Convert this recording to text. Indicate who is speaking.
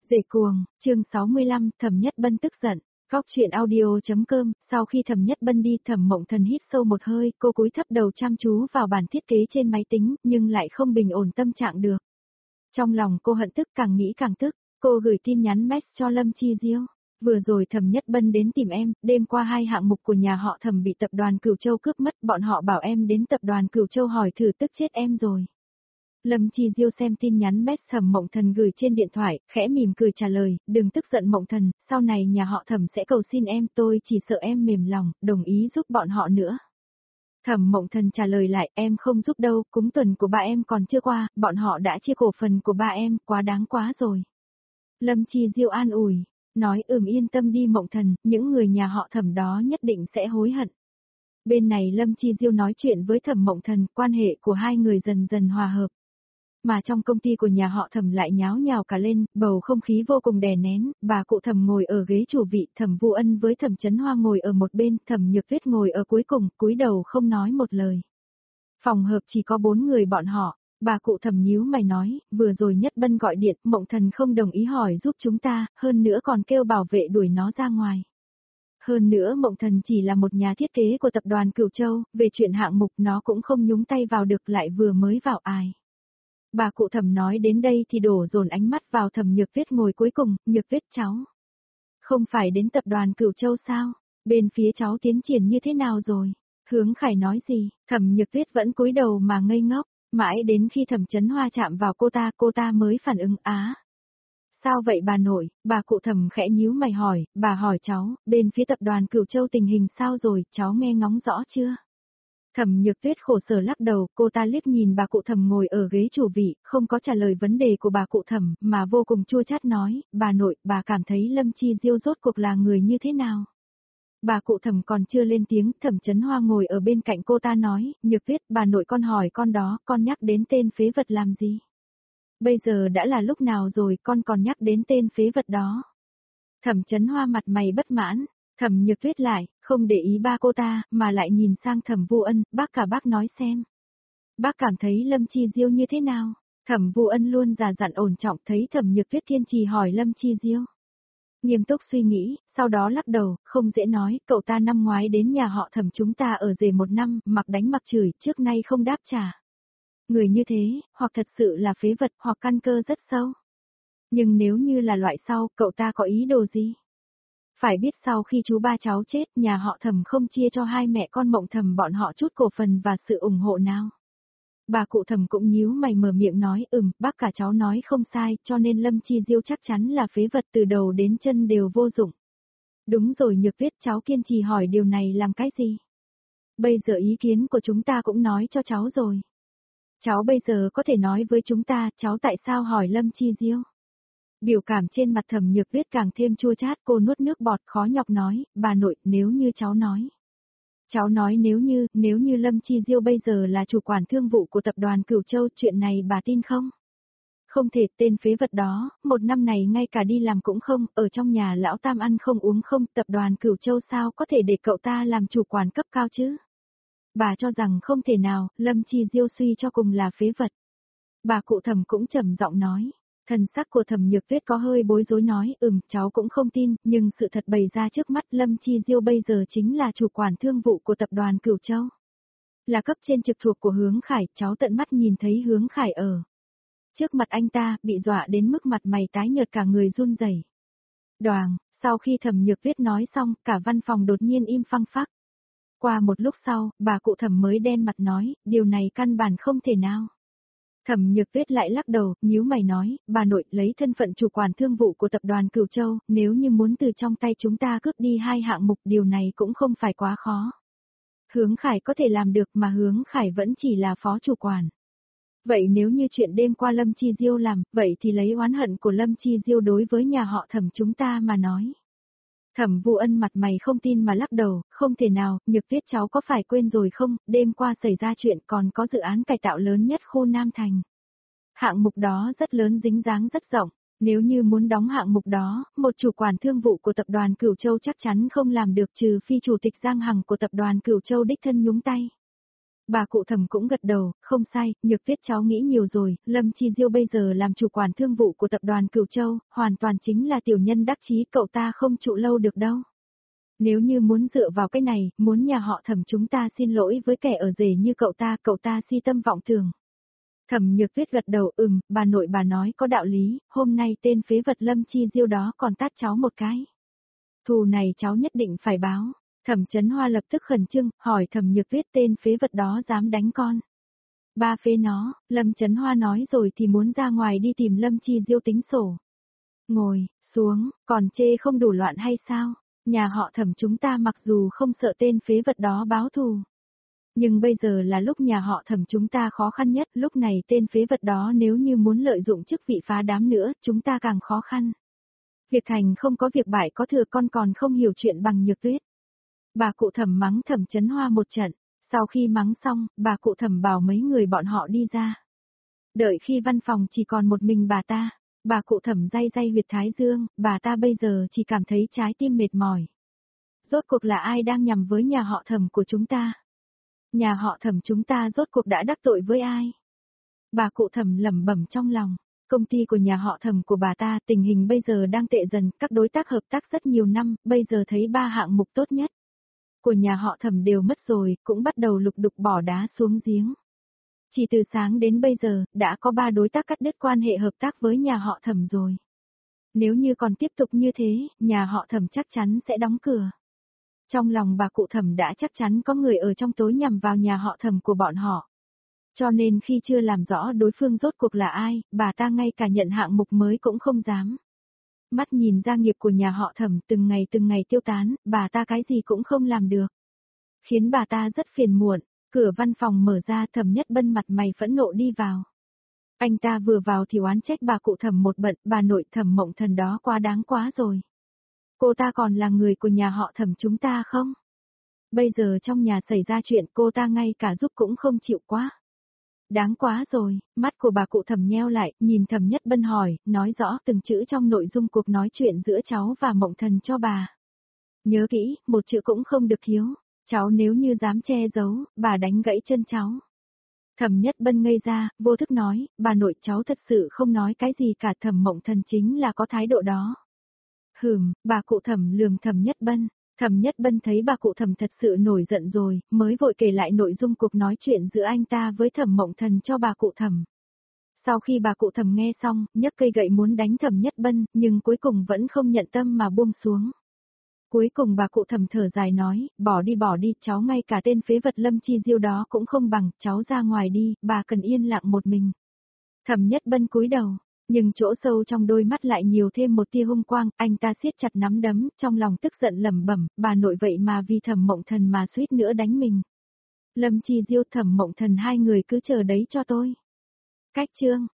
Speaker 1: Dễ cuồng, chương 65, Thẩm Nhất Bân tức giận. Góc chuyện audio.com, sau khi Thẩm Nhất Bân đi, Thẩm Mộng Thần hít sâu một hơi, cô cúi thấp đầu chăm chú vào bản thiết kế trên máy tính, nhưng lại không bình ổn tâm trạng được. Trong lòng cô hận tức, càng nghĩ càng tức, cô gửi tin nhắn message cho Lâm Chi Diêu. Vừa rồi Thẩm Nhất Bân đến tìm em, đêm qua 2 hạng mục của nhà họ Thẩm bị tập đoàn Cửu Châu cướp mất, bọn họ bảo em đến tập đoàn Cửu Châu hỏi thử, tức chết em rồi. Lâm Chi Diêu xem tin nhắn message Thẩm Mộng Thần gửi trên điện thoại, khẽ mỉm cười trả lời, đừng tức giận Mộng Thần, sau này nhà họ Thẩm sẽ cầu xin em, tôi chỉ sợ em mềm lòng, đồng ý giúp bọn họ nữa. Thẩm Mộng Thần trả lời lại, em không giúp đâu, cúng tuần của ba em còn chưa qua, bọn họ đã chia cổ phần của ba em, quá đáng quá rồi. Lâm Chi Diêu an ủi, nói yên tâm đi Mộng Thần, những người nhà họ Thẩm đó nhất định sẽ hối hận. Bên này Lâm Chi Diêu nói chuyện với Thẩm Mộng Thần, quan hệ của hai người dần dần hòa hợp. Mà trong công ty của nhà họ Thẩm lại nháo nhào cả lên, bầu không khí vô cùng đè nén, bà cụ Thẩm ngồi ở ghế chủ vị, Thẩm Vu Ân với Thẩm Chấn Hoa ngồi ở một bên, Thẩm Nhược Tuyết ngồi ở cuối cùng, cúi đầu không nói một lời. Phòng hợp chỉ có 4 người bọn họ, bà cụ Thẩm nhíu mày nói, vừa rồi Nhất Bân gọi điện, Mộng Thần không đồng ý hỏi giúp chúng ta, hơn nữa còn kêu bảo vệ đuổi nó ra ngoài. Hơn nữa Mộng Thần chỉ là một nhà thiết kế của tập đoàn Cửu Châu, về chuyện hạng mục nó cũng không nhúng tay vào được, lại vừa mới vào ai. Bà cụ Thẩm nói đến đây thì đổ dồn ánh mắt vào Thẩm Nhược Tuyết ngồi cuối cùng, Nhược Tuyết cháu. Không phải đến tập đoàn Cửu Châu sao? Bên phía cháu tiến triển như thế nào rồi? Hướng Khải nói gì? Thẩm Nhược Tuyết vẫn cúi đầu mà ngây ngốc, mãi đến khi Thẩm Chấn Hoa chạm vào cô ta mới phản ứng á. Sao vậy bà nội? Bà cụ Thẩm khẽ nhíu mày hỏi, bà hỏi cháu, bên phía tập đoàn Cửu Châu tình hình sao rồi, cháu nghe ngóng rõ chưa? Thẩm Nhược Tuyết khổ sở lắc đầu, cô ta liếc nhìn bà cụ Thẩm ngồi ở ghế chủ vị, không có trả lời vấn đề của bà cụ Thẩm, mà vô cùng chua chát nói, bà nội, bà cảm thấy Lâm Chi Diêu rốt cuộc là người như thế nào? Bà cụ Thẩm còn chưa lên tiếng, Thẩm Chấn Hoa ngồi ở bên cạnh cô ta nói, Nhược Tuyết, bà nội con hỏi con đó, con nhắc đến tên phế vật làm gì? Bây giờ đã là lúc nào rồi, con còn nhắc đến tên phế vật đó? Thẩm Chấn Hoa mặt mày bất mãn. Thẩm Nhược Tuyết lại, không để ý ba cô ta, mà lại nhìn sang Thẩm Vu Ân, bác nói xem. Bác cảm thấy Lâm Chi Diêu như thế nào? Thẩm Vu Ân luôn già dặn ổn trọng, thấy Thẩm Nhược Tuyết kiên trì hỏi Lâm Chi Diêu. Nghiêm túc suy nghĩ, sau đó lắc đầu, không dễ nói, cậu ta năm ngoái đến nhà họ Thẩm chúng ta ở rể 1 năm, mặc đánh mặc chửi, trước nay không đáp trả. Người như thế, hoặc thật sự là phế vật, hoặc căn cơ rất sâu. Nhưng nếu như là loại sau, cậu ta có ý đồ gì? Phải biết sau khi chú ba cháu chết, nhà họ Thẩm không chia cho hai mẹ con Mộng Thẩm bọn họ chút cổ phần và sự ủng hộ nào. Bà cụ Thẩm cũng nhíu mày mở miệng nói, bác cả cháu nói không sai, cho nên Lâm Chi Diêu chắc chắn là phế vật, từ đầu đến chân đều vô dụng. Đúng rồi Nhược Tuyết, cháu kiên trì hỏi điều này làm cái gì? Bây giờ ý kiến của chúng ta cũng nói cho cháu rồi. Cháu bây giờ có thể nói với chúng ta, cháu tại sao hỏi Lâm Chi Diêu? Biểu cảm trên mặt Thẩm Nhược Tuyết càng thêm chua chát, cô nuốt nước bọt khó nhọc nói, bà nội, nếu như cháu nói. Cháu nói nếu như Lâm Chi Diêu bây giờ là chủ quản thương vụ của tập đoàn Cửu Châu, chuyện này bà tin không? Không thể, tên phế vật đó, 1 năm này ngay cả đi làm cũng không, ở trong nhà lão tam ăn không uống không, tập đoàn Cửu Châu sao có thể để cậu ta làm chủ quản cấp cao chứ? Bà cho rằng không thể nào, Lâm Chi Diêu suy cho cùng là phế vật. Bà cụ Thẩm cũng trầm giọng nói. Thần sắc của Thẩm Nhược Tuyết có hơi bối rối nói, cháu cũng không tin, nhưng sự thật bày ra trước mắt Lâm Chi Diêu bây giờ chính là chủ quản thương vụ của tập đoàn Cửu Châu. Là cấp trên trực thuộc của Hướng Khải, cháu tận mắt nhìn thấy Hướng Khải ở trước mặt anh ta, bị dọa đến mức mặt mày tái nhợt cả người run rẩy. Đoàng, sau khi Thẩm Nhược Tuyết nói xong, cả văn phòng đột nhiên im phăng phắc. Qua một lúc sau, bà cụ Thẩm mới đen mặt nói, điều này căn bản không thể nào. Thẩm Nhược Tuyết lại lắc đầu, nhíu mày nói, bà nội, lấy thân phận chủ quản thương vụ của tập đoàn Cửu Châu, nếu như muốn từ trong tay chúng ta cướp đi 2 hạng mục, điều này cũng không phải quá khó. Hướng Khải có thể làm được mà Hướng Khải vẫn chỉ là phó chủ quản. Vậy nếu như chuyện đêm qua Lâm Chi Diêu làm, vậy thì lấy oán hận của Lâm Chi Diêu đối với nhà họ Thẩm chúng ta mà nói. Thẩm Vu Ân mặt mày không tin mà lắc đầu, không thể nào, Nhược Tuyết cháu có phải quên rồi không, đêm qua xảy ra chuyện còn có dự án cải tạo lớn nhất khu Nam Thành. Hạng mục đó rất lớn, dính dáng rất rộng, nếu như muốn đóng hạng mục đó, một chủ quản thương vụ của tập đoàn Cửu Châu chắc chắn không làm được, trừ phi chủ tịch Giang Hằng của tập đoàn Cửu Châu đích thân nhúng tay. Bà cụ Thẩm cũng gật đầu, không sai, Nhược Tuyết cháu nghĩ nhiều rồi, Lâm Chi Diêu bây giờ làm chủ quản thương vụ của tập đoàn Cửu Châu, hoàn toàn chính là tiểu nhân đắc chí, cậu ta không trụ lâu được đâu. Nếu như muốn dựa vào cái này, muốn nhà họ Thẩm chúng ta xin lỗi với kẻ ở rể như cậu ta si tâm vọng tưởng. Thẩm Nhược Tuyết gật đầu, bà nội bà nói có đạo lý, hôm nay tên phế vật Lâm Chi Diêu đó còn tát cháu một cái. Thù này cháu nhất định phải báo. Thẩm Chấn Hoa lập tức khẩn trương, hỏi Thẩm Nhược Tuyết tên phế vật đó dám đánh con. Ba phế nó, Lâm Chấn Hoa nói rồi thì muốn ra ngoài đi tìm Lâm Chi Diêu tính sổ. Ngồi, xuống, còn chê không đủ loạn hay sao? Nhà họ Thẩm chúng ta mặc dù không sợ tên phế vật đó báo thù. Nhưng bây giờ là lúc nhà họ Thẩm chúng ta khó khăn nhất, lúc này tên phế vật đó nếu như muốn lợi dụng chức vị phá đám nữa, chúng ta càng khó khăn. Việc thành không có việc bại có thừa, con còn không hiểu chuyện bằng Nhược Tuyết. Bà cụ Thẩm mắng Thẩm Chấn Hoa một trận, sau khi mắng xong, bà cụ Thẩm bảo mấy người bọn họ đi ra. Đợi khi văn phòng chỉ còn một mình bà cụ Thẩm day day huyệt thái dương, bà ta bây giờ chỉ cảm thấy trái tim mệt mỏi. Rốt cuộc là ai đang nhằm với nhà họ Thẩm của chúng ta? Nhà họ Thẩm chúng ta rốt cuộc đã đắc tội với ai? Bà cụ Thẩm lẩm bẩm trong lòng. Công ty của nhà họ Thẩm của bà ta tình hình bây giờ đang tệ dần, các đối tác hợp tác rất nhiều năm, bây giờ thấy 3 hạng mục tốt nhất của nhà họ Thẩm đều mất rồi, cũng bắt đầu lục đục bỏ đá xuống giếng. Chỉ từ sáng đến bây giờ, đã có 3 đối tác cắt đứt quan hệ hợp tác với nhà họ Thẩm rồi. Nếu như còn tiếp tục như thế, nhà họ Thẩm chắc chắn sẽ đóng cửa. Trong lòng bà cụ Thẩm đã chắc chắn có người ở trong tối nhằm vào nhà họ Thẩm của bọn họ. Cho nên khi chưa làm rõ đối phương rốt cuộc là ai, bà ta ngay cả nhận hạng mục mới cũng không dám. Mắt nhìn gia nghiệp của nhà họ Thẩm từng ngày tiêu tán, bà ta cái gì cũng không làm được. Khiến bà ta rất phiền muộn, cửa văn phòng mở ra, Thẩm Nhất Bân mặt mày phẫn nộ đi vào. Anh ta vừa vào thì oán trách bà cụ Thẩm một bận, bà nội Thẩm Mộng Thần đó quá đáng quá rồi. Cô ta còn là người của nhà họ Thẩm chúng ta không? Bây giờ trong nhà xảy ra chuyện cô ta ngay cả giúp cũng không chịu quá. Đáng quá rồi, mắt của bà cụ Thẩm nheo lại, nhìn Thẩm Nhất Bân hỏi, nói rõ từng chữ trong nội dung cuộc nói chuyện giữa cháu và Mộng Thần cho bà. Nhớ kỹ, một chữ cũng không được thiếu, cháu nếu như dám che giấu, bà đánh gãy chân cháu. Thẩm Nhất Bân ngây ra, vô thức nói, bà nội cháu thật sự không nói cái gì cả, Thẩm Mộng Thần chính là có thái độ đó. Bà cụ Thẩm lườm Thẩm Nhất Bân. Thẩm Nhất Bân thấy bà cụ Thẩm thật sự nổi giận rồi, mới vội kể lại nội dung cuộc nói chuyện giữa anh ta với Thẩm Mộng Thần cho bà cụ Thẩm. Sau khi bà cụ Thẩm nghe xong, nhấc cây gậy muốn đánh Thẩm Nhất Bân, nhưng cuối cùng vẫn không nhận tâm mà buông xuống. Cuối cùng bà cụ Thẩm thở dài nói, bỏ đi, cháu ngay cả tên phế vật Lâm Chi Diêu đó cũng không bằng, cháu ra ngoài đi, bà cần yên lặng một mình. Thẩm Nhất Bân cúi đầu. Nhưng chỗ sâu trong đôi mắt lại nhiều thêm một tia hung quang, anh ta siết chặt nắm đấm, trong lòng tức giận lẩm bẩm, bà nội vậy mà vì Thẩm Mộng Thần mà suýt nữa đánh mình. Lâm Chi Diêu Thẩm Mộng Thần hai người cứ chờ đấy cho tôi. Cách chương